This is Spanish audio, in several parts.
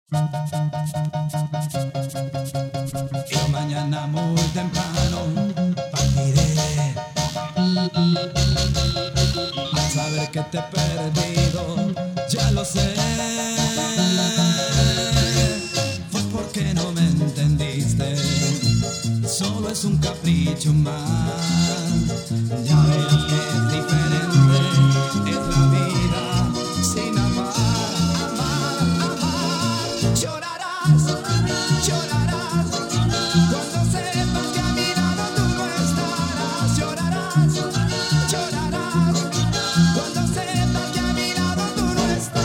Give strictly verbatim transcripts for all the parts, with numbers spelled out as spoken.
Y mañana muy temprano partiré. Al saber que te he perdido, ya lo sé. Fue porque no me entendiste. Solo es un capricho más. Ya verás que es diferente. Es la vida sin amar, amar, amar. Llorarás, llorarás cuando sepas que a mi lado tú no estarás. Llorarás, llorarás cuando sepas que a mi lado tú no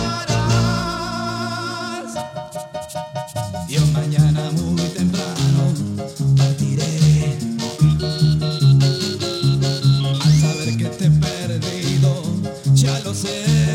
estarás. Yo mañana muy temprano partiré. Al saber que te he perdido, ya lo sé.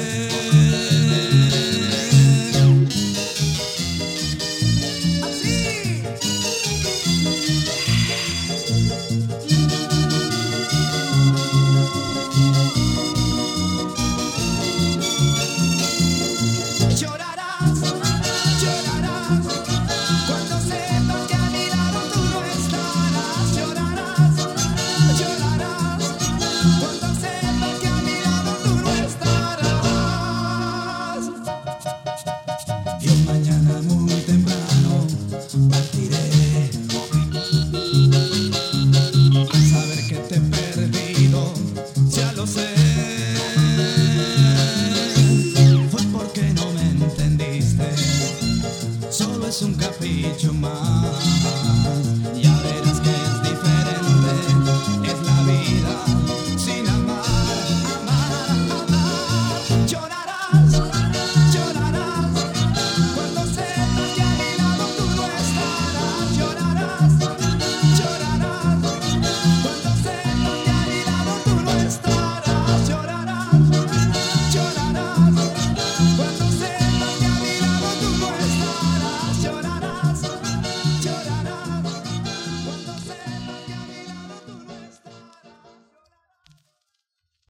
Llorarás, llorarás cuando sepas que a mi lado tú no estarás. Llorarás, llorarás cuando sepas que a mi lado tú no estarás. Yo mañana muy temprano partiré. Al saber que te he perdido, ya lo sé. Fue porque no me entendiste. Solo es un capricho más.